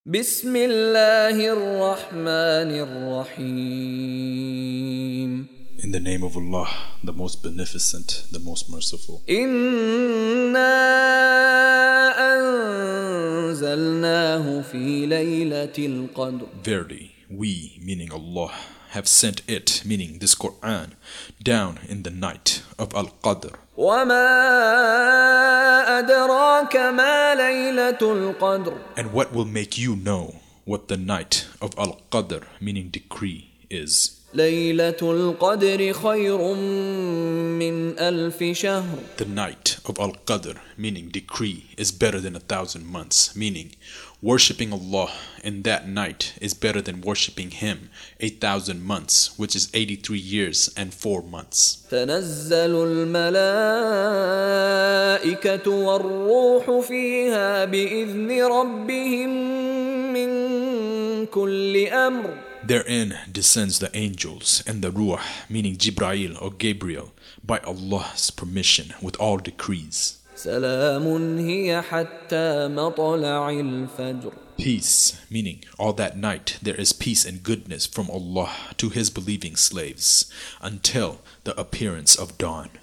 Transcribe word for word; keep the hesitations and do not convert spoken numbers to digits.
بسم الله الرحمن الرحيم In the name of Allah, the most beneficent, the most merciful. إنا أنزلناه في ليلة القدر Verily, we, meaning Allah, have sent it, meaning this Quran, down in the night of Al-Qadr. وما أدراك ما ليلة القدر And what will make you know what the night of Al-Qadr, meaning decree, is? ليلة القدر خير من ألف شهر The night of Al-Qadr, meaning decree, is better than a thousand months, meaning worshipping Allah in that night is better than worshipping Him a thousand months, which is eighty-three years and four months. تنزل الملائكة والروح فيها بإذن ربهم من كل أمر Therein descends the angels and the Ruh, meaning Jibrail or Gabriel, by Allah's permission with all decrees. سلام هي حتى مطلع الفجر Peace, meaning all that night there is peace and goodness from Allah to His believing slaves until the appearance of dawn.